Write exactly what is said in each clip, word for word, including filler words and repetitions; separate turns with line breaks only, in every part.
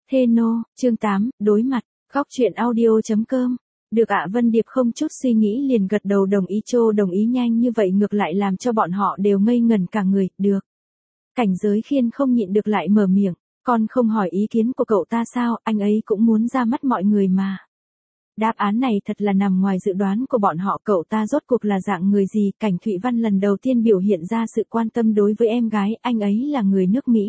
Heno, chương tám, đối mặt, góc chuyện audio.com. Được ạ. Vân Điệp không chút suy nghĩ liền gật đầu đồng ý. Trô đồng ý nhanh như vậy ngược lại làm cho bọn họ đều ngây ngẩn cả người. Được. Cảnh Giới Khiên không nhịn được lại mở miệng. Con không hỏi ý kiến của cậu ta sao, anh ấy cũng muốn ra mắt mọi người mà. Đáp án này thật là nằm ngoài dự đoán của bọn họ. Cậu ta rốt cuộc là dạng người gì? Cảnh Thụy Văn lần đầu tiên biểu hiện ra sự quan tâm đối với em gái. Anh ấy là người nước Mỹ.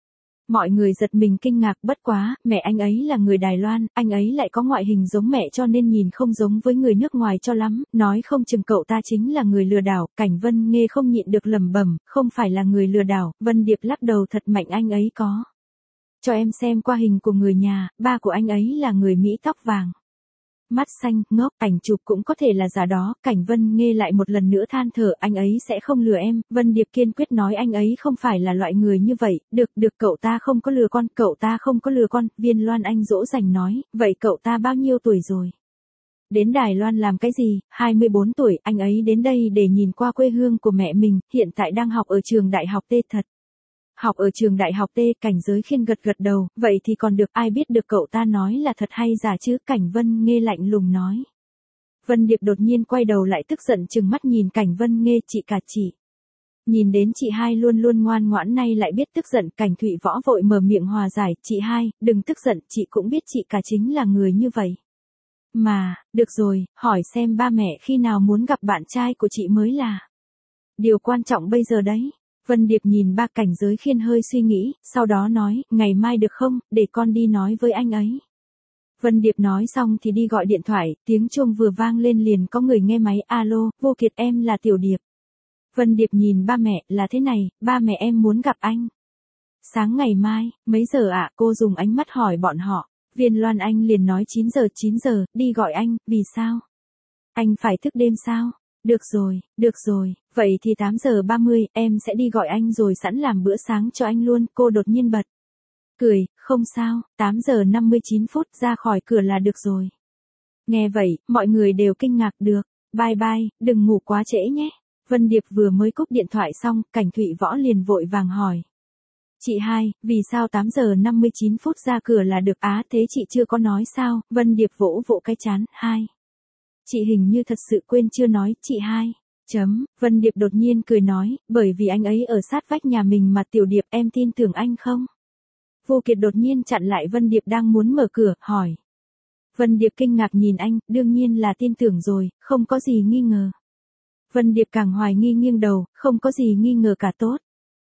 Mọi người giật mình kinh ngạc. Bất quá, mẹ anh ấy là người Đài Loan, anh ấy lại có ngoại hình giống mẹ cho nên nhìn không giống với người nước ngoài cho lắm, nói không chừng cậu ta chính là người lừa đảo. Cảnh Vân Nghê không nhịn được lẩm bẩm, không phải là người lừa đảo. Vân Điệp lắc đầu thật mạnh. Anh ấy có cho em xem qua hình của người nhà, ba của anh ấy là người Mỹ tóc vàng, mắt xanh, ngốc, ảnh chụp cũng có thể là giả đó. Cảnh Vân Nghê lại một lần nữa than thở, anh ấy sẽ không lừa em. Vân Điệp kiên quyết nói anh ấy không phải là loại người như vậy. Được, được, cậu ta không có lừa con, cậu ta không có lừa con. Viên Loan Anh dỗ dành nói, vậy cậu ta bao nhiêu tuổi rồi? Đến Đài Loan làm cái gì? hai mươi bốn tuổi, anh ấy đến đây để nhìn qua quê hương của mẹ mình, hiện tại đang học ở trường đại học T. Thật. Học ở trường đại học T. Cảnh Giới Khiên gật gật đầu, vậy thì còn được, ai biết được cậu ta nói là thật hay giả chứ? Cảnh Vân Nghê lạnh lùng nói. Vân Điệp đột nhiên quay đầu lại tức giận trừng mắt nhìn Cảnh Vân Nghê, chị cả chị. Nhìn đến chị hai luôn luôn ngoan ngoãn nay lại biết tức giận. Cảnh Thụy Võ vội mở miệng hòa giải, chị hai, đừng tức giận, chị cũng biết chị cả chính là người như vậy. Mà, được rồi, hỏi xem ba mẹ khi nào muốn gặp bạn trai của chị mới là điều quan trọng bây giờ đấy. Vân Điệp nhìn ba. Cảnh Giới Khiên hơi suy nghĩ, sau đó nói, ngày mai được không, để con đi nói với anh ấy. Vân Điệp nói xong thì đi gọi điện thoại, tiếng chuông vừa vang lên liền có người nghe máy. Alo, Vô Kiệt, em là Tiểu Điệp. Vân Điệp nhìn ba mẹ, là thế này, ba mẹ em muốn gặp anh. Sáng ngày mai, mấy giờ ạ? À? Cô dùng ánh mắt hỏi bọn họ. Viên Loan Anh liền nói chín giờ. chín giờ, đi gọi anh, vì sao? Anh phải thức đêm sao? Được rồi, được rồi, vậy thì tám giờ ba mươi, em sẽ đi gọi anh rồi sẵn làm bữa sáng cho anh luôn. Cô đột nhiên bật cười, không sao, tám giờ năm mươi chín phút ra khỏi cửa là được rồi. Nghe vậy, mọi người đều kinh ngạc. Được, bye bye, đừng ngủ quá trễ nhé. Vân Điệp vừa mới cúp điện thoại xong, Cảnh Thụy Võ liền vội vàng hỏi. Chị hai, vì sao tám giờ năm mươi chín phút ra cửa là được? Á, thế chị chưa có nói sao? Vân Điệp vỗ vỗ cái chán. Hai. Chị hình như thật sự quên chưa nói, chị hai. Chấm, Vân Điệp đột nhiên cười nói, bởi vì anh ấy ở sát vách nhà mình mà. Tiểu Điệp, em tin tưởng anh không? Vô Kiệt đột nhiên chặn lại Vân Điệp đang muốn mở cửa, hỏi. Vân Điệp kinh ngạc nhìn anh, đương nhiên là tin tưởng rồi, không có gì nghi ngờ. Vân Điệp càng hoài nghi nghiêng đầu, không có gì nghi ngờ cả. Tốt.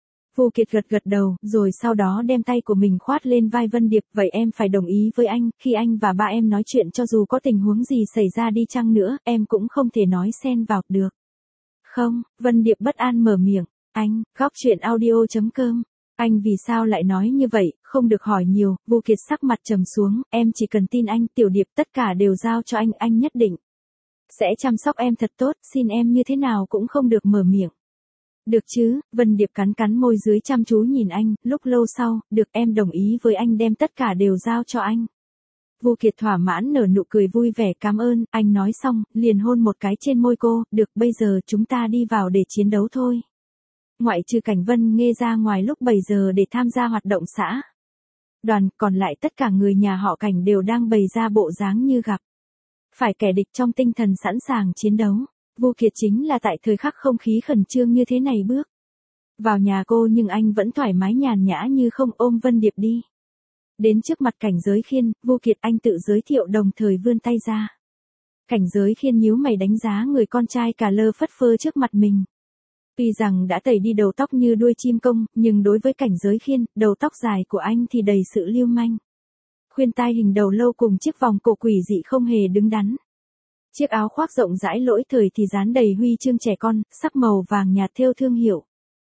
Vô Kiệt gật gật đầu, rồi sau đó đem tay của mình khoát lên vai Vân Điệp, vậy em phải đồng ý với anh, khi anh và ba em nói chuyện cho dù có tình huống gì xảy ra đi chăng nữa, em cũng không thể nói xen vào, được. Không, Vân Điệp bất an mở miệng, anh, góc chuyện audio.com. Anh vì sao lại nói như vậy, không được hỏi nhiều. Vô Kiệt sắc mặt trầm xuống, em chỉ cần tin anh. Tiểu Điệp, tất cả đều giao cho anh, anh nhất định sẽ chăm sóc em thật tốt, xin em như thế nào cũng không được mở miệng. Được chứ? Vân Điệp cắn cắn môi dưới chăm chú nhìn anh, lúc lâu sau, được, em đồng ý với anh, đem tất cả đều giao cho anh. Vô Kiệt thỏa mãn nở nụ cười vui vẻ, cảm ơn, anh nói xong, liền hôn một cái trên môi cô, được, bây giờ chúng ta đi vào để chiến đấu thôi. Ngoại trừ Cảnh Vân Nghê ra ngoài lúc bảy giờ để tham gia hoạt động xã đoàn, còn lại tất cả người nhà họ Cảnh đều đang bày ra bộ dáng như gặp phải kẻ địch trong tinh thần sẵn sàng chiến đấu. Vô Kiệt chính là tại thời khắc không khí khẩn trương như thế này bước vào nhà cô, nhưng anh vẫn thoải mái nhàn nhã như không, ôm Vân Điệp đi đến trước mặt Cảnh Giới Khiên. Vô Kiệt, anh tự giới thiệu đồng thời vươn tay ra. Cảnh Giới Khiên nhíu mày đánh giá người con trai cả lơ phất phơ trước mặt mình. Tuy rằng đã tẩy đi đầu tóc như đuôi chim công, nhưng đối với Cảnh Giới Khiên, đầu tóc dài của anh thì đầy sự lưu manh. Khuyên tai hình đầu lâu cùng chiếc vòng cổ quỷ dị không hề đứng đắn. Chiếc áo khoác rộng rãi lỗi thời thì dán đầy huy chương trẻ con, sắc màu vàng nhạt thêu thương hiệu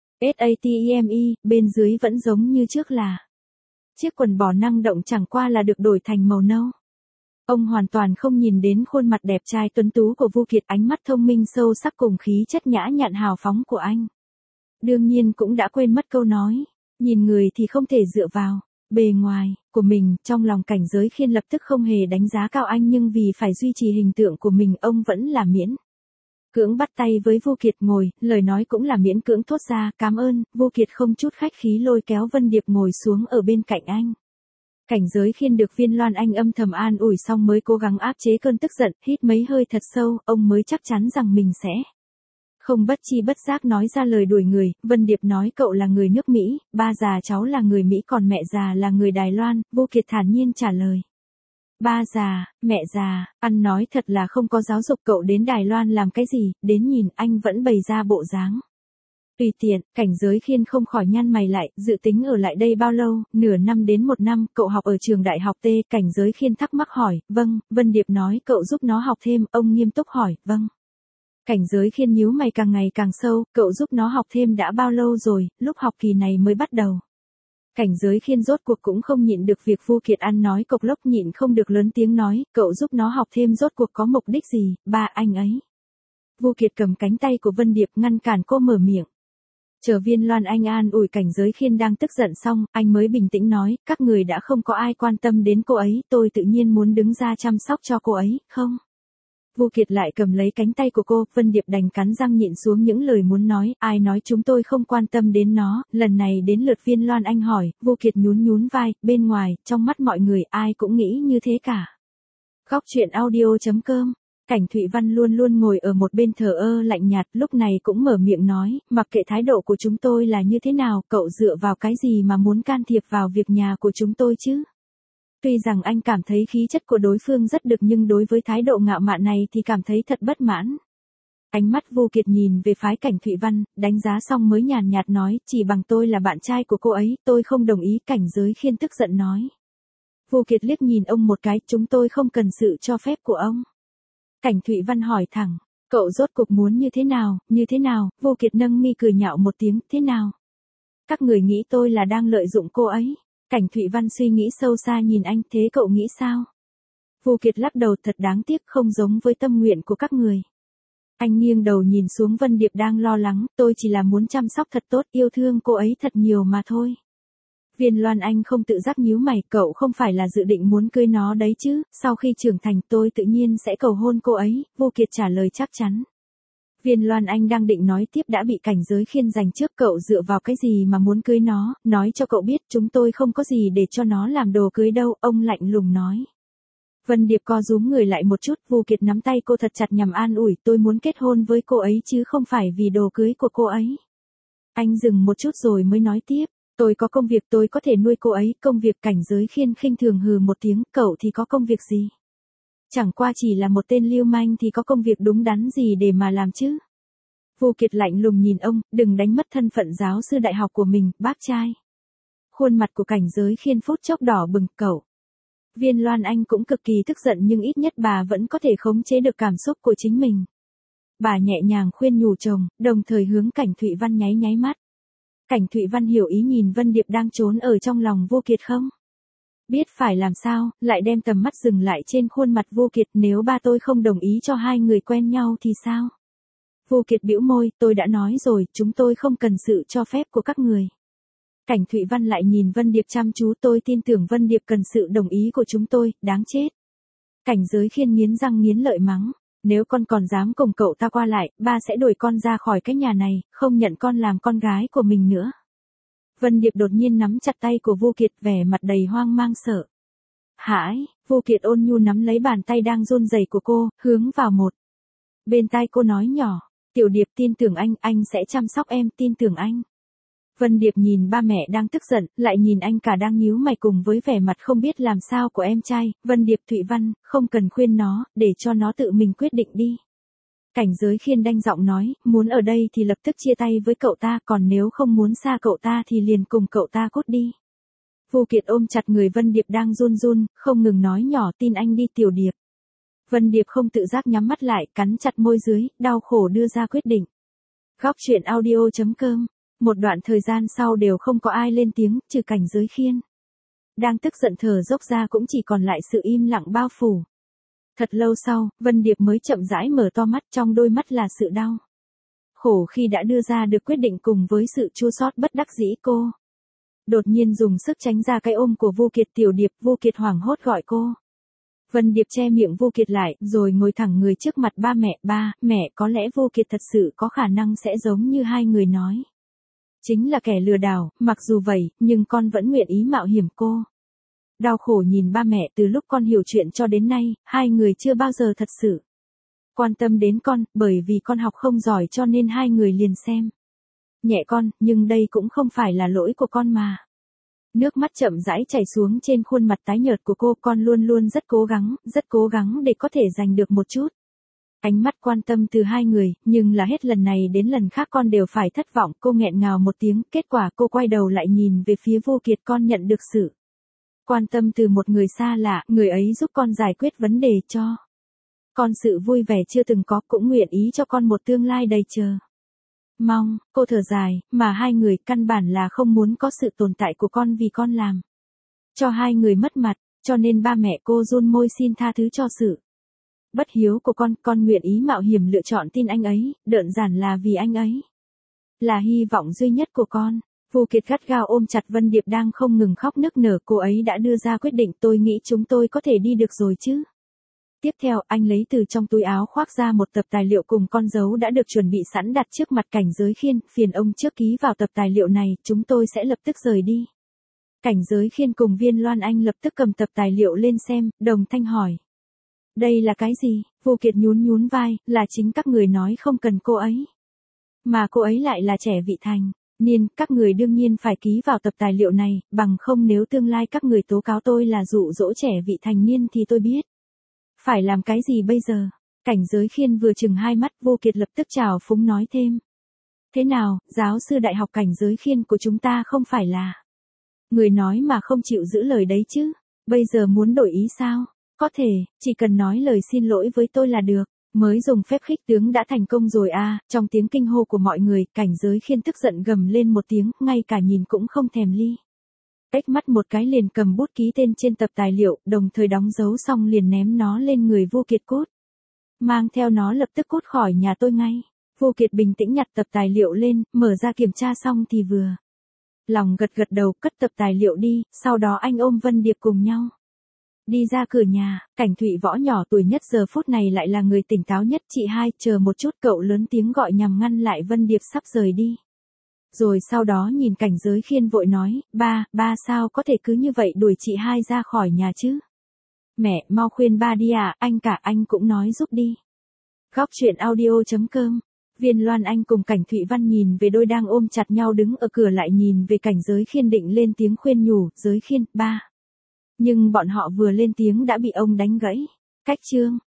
SATEME, bên dưới vẫn giống như trước là chiếc quần bò năng động, chẳng qua là được đổi thành màu nâu. Ông hoàn toàn không nhìn đến khuôn mặt đẹp trai tuấn tú của Vô Kiệt, ánh mắt thông minh sâu sắc cùng khí chất nhã nhặn hào phóng của anh. Đương nhiên cũng đã quên mất câu nói, nhìn người thì không thể dựa vào bề ngoài của mình. Trong lòng Cảnh Giới Khiên lập tức không hề đánh giá cao anh, nhưng vì phải duy trì hình tượng của mình, ông vẫn là miễn cưỡng bắt tay với Vô Kiệt ngồi, lời nói cũng là miễn cưỡng thốt ra, cảm ơn. Vô Kiệt không chút khách khí lôi kéo Vân Điệp ngồi xuống ở bên cạnh anh. Cảnh Giới Khiên được Viên Loan Anh âm thầm an ủi xong mới cố gắng áp chế cơn tức giận, hít mấy hơi thật sâu, ông mới chắc chắn rằng mình sẽ không bất chi bất giác nói ra lời đuổi người. Vân Điệp nói cậu là người nước Mỹ, ba già cháu là người Mỹ còn mẹ già là người Đài Loan, Vô Kiệt thản nhiên trả lời. Ba già, mẹ già, ăn nói thật là không có giáo dục cậu đến Đài Loan làm cái gì, đến nhìn anh vẫn bày ra bộ dáng tùy tiện. Cảnh Giới Khiên không khỏi nhăn mày lại, dự tính ở lại đây bao lâu, nửa năm đến một năm, cậu học ở trường đại học T. Cảnh Giới Khiên thắc mắc hỏi, vâng. Vân Điệp nói cậu giúp nó học thêm, ông nghiêm túc hỏi, vâng. Cảnh Giới Khiên nhíu mày càng ngày càng sâu, cậu giúp nó học thêm đã bao lâu rồi, lúc học kỳ này mới bắt đầu. Cảnh Giới Khiên rốt cuộc cũng không nhịn được việc Vu Kiệt ăn nói cộc lốc, nhịn không được lớn tiếng nói, cậu giúp nó học thêm rốt cuộc có mục đích gì, ba anh ấy. Vu Kiệt cầm cánh tay của Vân Điệp ngăn cản cô mở miệng. Chờ Viên Loan Anh an ủi Cảnh Giới Khiên đang tức giận xong, anh mới bình tĩnh nói, các người đã không có ai quan tâm đến cô ấy, tôi tự nhiên muốn đứng ra chăm sóc cho cô ấy, không? Vu Kiệt lại cầm lấy cánh tay của cô, Vân Điệp đành cắn răng nhịn xuống những lời muốn nói, ai nói chúng tôi không quan tâm đến nó, lần này đến lượt Viên Loan Anh hỏi, Vu Kiệt nhún nhún vai, bên ngoài, trong mắt mọi người ai cũng nghĩ như thế cả. Góc truyện audio chấm com. Cảnh Thụy Văn luôn luôn ngồi ở một bên thờ ơ lạnh nhạt, lúc này cũng mở miệng nói, mặc kệ thái độ của chúng tôi là như thế nào, cậu dựa vào cái gì mà muốn can thiệp vào việc nhà của chúng tôi chứ? Tuy rằng anh cảm thấy khí chất của đối phương rất được nhưng đối với thái độ ngạo mạn này thì cảm thấy thật bất mãn. Ánh mắt Vu Kiệt nhìn về phái Cảnh Thụy Văn, đánh giá xong mới nhàn nhạt nói, chỉ bằng tôi là bạn trai của cô ấy, tôi không đồng ý. Cảnh Giới Khiên tức giận nói. Vu Kiệt liếc nhìn ông một cái, chúng tôi không cần sự cho phép của ông. Cảnh Thụy Văn hỏi thẳng, cậu rốt cuộc muốn như thế nào, như thế nào? Vu Kiệt nâng mi cười nhạo một tiếng, thế nào? Các người nghĩ tôi là đang lợi dụng cô ấy. Cảnh Thụy Văn suy nghĩ sâu xa nhìn anh, thế cậu nghĩ sao? Vu Kiệt lắc đầu, thật đáng tiếc, không giống với tâm nguyện của các người. Anh nghiêng đầu nhìn xuống Vân Điệp đang lo lắng, tôi chỉ là muốn chăm sóc thật tốt, yêu thương cô ấy thật nhiều mà thôi. Viên Loan Anh không tự giác nhíu mày, cậu không phải là dự định muốn cưới nó đấy chứ, sau khi trưởng thành tôi tự nhiên sẽ cầu hôn cô ấy. Vu Kiệt trả lời chắc chắn. Viên Loan Anh đang định nói tiếp đã bị Cảnh Giới Khiên giành trước, cậu dựa vào cái gì mà muốn cưới nó, nói cho cậu biết chúng tôi không có gì để cho nó làm đồ cưới đâu, ông lạnh lùng nói. Vân Điệp co rúm người lại một chút, Vu Kiệt nắm tay cô thật chặt nhằm an ủi, tôi muốn kết hôn với cô ấy chứ không phải vì đồ cưới của cô ấy. Anh dừng một chút rồi mới nói tiếp, tôi có công việc, tôi có thể nuôi cô ấy. Công việc? Cảnh Giới Khiên khinh thường hừ một tiếng, cậu thì có công việc gì? Chẳng qua chỉ là một tên lưu manh thì có công việc đúng đắn gì để mà làm chứ? Vu Kiệt lạnh lùng nhìn ông, đừng đánh mất thân phận giáo sư đại học của mình, bác trai. Khuôn mặt của Cảnh Giới Khiên phút chốc đỏ bừng, cậu. Viên Loan Anh cũng cực kỳ tức giận nhưng ít nhất bà vẫn có thể khống chế được cảm xúc của chính mình. Bà nhẹ nhàng khuyên nhủ chồng, đồng thời hướng Cảnh Thụy Văn nháy nháy mắt. Cảnh Thụy Văn hiểu ý nhìn Vân Điệp đang trốn ở trong lòng Vô Kiệt không? Biết phải làm sao, lại đem tầm mắt dừng lại trên khuôn mặt Vô Kiệt, nếu ba tôi không đồng ý cho hai người quen nhau thì sao? Vô Kiệt bĩu môi, tôi đã nói rồi, chúng tôi không cần sự cho phép của các người. Cảnh Thụy Văn lại nhìn Vân Điệp chăm chú, tôi tin tưởng Vân Điệp cần sự đồng ý của chúng tôi, đáng chết. Cảnh Giới Khiên nghiến răng nghiến lợi mắng, nếu con còn dám cùng cậu ta qua lại, ba sẽ đuổi con ra khỏi cái nhà này, không nhận con làm con gái của mình nữa. Vân Điệp đột nhiên nắm chặt tay của Vô Kiệt, vẻ mặt đầy hoang mang sợ hãi. Vô Kiệt ôn nhu nắm lấy bàn tay đang run rẩy của cô, hướng vào một bên tai cô nói nhỏ, Tiểu Điệp tin tưởng anh, anh sẽ chăm sóc em, tin tưởng anh. Vân Điệp nhìn ba mẹ đang tức giận, lại nhìn anh cả đang nhíu mày cùng với vẻ mặt không biết làm sao của em trai. Vân Điệp, Thụy Văn, không cần khuyên nó, để cho nó tự mình quyết định đi. Cảnh Giới Khiên đanh giọng nói, muốn ở đây thì lập tức chia tay với cậu ta, còn nếu không muốn xa cậu ta thì liền cùng cậu ta cút đi. Vu Kiệt ôm chặt người Vân Điệp đang run run, không ngừng nói nhỏ, tin anh đi Tiểu Điệp. Vân Điệp không tự giác nhắm mắt lại, cắn chặt môi dưới, đau khổ đưa ra quyết định. Góc truyện audio chấm com. Một đoạn thời gian sau đều không có ai lên tiếng, trừ Cảnh Giới Khiên. Đang tức giận thở dốc ra cũng chỉ còn lại sự im lặng bao phủ. Thật lâu sau, Vân Điệp mới chậm rãi mở to mắt, trong đôi mắt là sự đau khổ khi đã đưa ra được quyết định cùng với sự chua xót bất đắc dĩ. Cô đột nhiên dùng sức tránh ra cái ôm của Vu Kiệt. Tiểu Điệp. Vu Kiệt hoảng hốt gọi cô. Vân Điệp che miệng Vu Kiệt lại, rồi ngồi thẳng người trước mặt ba mẹ. Ba, mẹ, có lẽ Vu Kiệt thật sự có khả năng sẽ giống như hai người nói. Chính là kẻ lừa đảo, mặc dù vậy, nhưng con vẫn nguyện ý mạo hiểm. Cô Đau khổ nhìn ba mẹ, từ lúc con hiểu chuyện cho đến nay, hai người chưa bao giờ thật sự quan tâm đến con, bởi vì con học không giỏi cho nên hai người liền xem nhẹ con, nhưng đây cũng không phải là lỗi của con mà. Nước mắt chậm rãi chảy xuống trên khuôn mặt tái nhợt của cô, con luôn luôn rất cố gắng, rất cố gắng để có thể giành được một chút ánh mắt quan tâm từ hai người, nhưng là hết lần này đến lần khác con đều phải thất vọng. Cô nghẹn ngào một tiếng, kết quả cô quay đầu lại nhìn về phía Vô Kiệt, con nhận được sự quan tâm từ một người xa lạ, người ấy giúp con giải quyết vấn đề, cho con sự vui vẻ chưa từng có, cũng nguyện ý cho con một tương lai đầy chờ mong. Cô thở dài, mà hai người căn bản là không muốn có sự tồn tại của con vì con làm cho hai người mất mặt, cho nên ba mẹ cô run môi xin tha thứ cho sự bất hiếu của con, con nguyện ý mạo hiểm lựa chọn tin anh ấy, đơn giản là vì anh ấy là hy vọng duy nhất của con. Vô Kiệt gắt gao ôm chặt Vân Điệp đang không ngừng khóc nức nở, cô ấy đã đưa ra quyết định, tôi nghĩ chúng tôi có thể đi được rồi chứ. Tiếp theo, anh lấy từ trong túi áo khoác ra một tập tài liệu cùng con dấu đã được chuẩn bị sẵn đặt trước mặt Cảnh Giới Khiên, phiền ông trước ký vào tập tài liệu này, chúng tôi sẽ lập tức rời đi. Cảnh Giới Khiên cùng Viên Loan Anh lập tức cầm tập tài liệu lên xem, đồng thanh hỏi. Đây là cái gì? Vô Kiệt nhún nhún vai, là chính các người nói không cần cô ấy. Mà cô ấy lại là trẻ vị thành niên, các người đương nhiên phải ký vào tập tài liệu này, bằng không nếu tương lai các người tố cáo tôi là dụ dỗ trẻ vị thành niên thì tôi biết phải làm cái gì bây giờ. Cảnh Giới Khiên vừa chừng hai mắt, Vô Kiệt lập tức chào phúng nói thêm. Thế nào, giáo sư đại học Cảnh Giới Khiên của chúng ta không phải là người nói mà không chịu giữ lời đấy chứ, bây giờ muốn đổi ý sao? Có thể, chỉ cần nói lời xin lỗi với tôi là được. Mới dùng phép khích tướng đã thành công rồi à, trong tiếng kinh hô của mọi người, Cảnh Giới Khiên tức giận gầm lên một tiếng, ngay cả nhìn cũng không thèm ly. Ếch mắt một cái liền cầm bút ký tên trên tập tài liệu, đồng thời đóng dấu xong liền ném nó lên người Vô Kiệt, cút. Mang theo nó lập tức cút khỏi nhà tôi ngay. Vô Kiệt bình tĩnh nhặt tập tài liệu lên, mở ra kiểm tra xong thì vừa lòng gật gật đầu, cất tập tài liệu đi, sau đó anh ôm Vân Điệp cùng nhau đi ra cửa nhà. Cảnh Thụy Võ nhỏ tuổi nhất giờ phút này lại là người tỉnh táo nhất. Chị hai, chờ một chút, cậu lớn tiếng gọi nhằm ngăn lại Vân Điệp sắp rời đi. Rồi sau đó nhìn Cảnh Giới Khiên vội nói, ba, ba sao có thể cứ như vậy đuổi chị hai ra khỏi nhà chứ? Mẹ, mau khuyên ba đi à, anh cả anh cũng nói giúp đi. Góc truyện audio chấm com. Viên Loan Anh cùng Cảnh Thụy Văn nhìn về đôi đang ôm chặt nhau đứng ở cửa, lại nhìn về Cảnh Giới Khiên định lên tiếng khuyên nhủ, Giới Khiên, ba. Nhưng bọn họ vừa lên tiếng đã bị ông đánh gãy. Cách chương.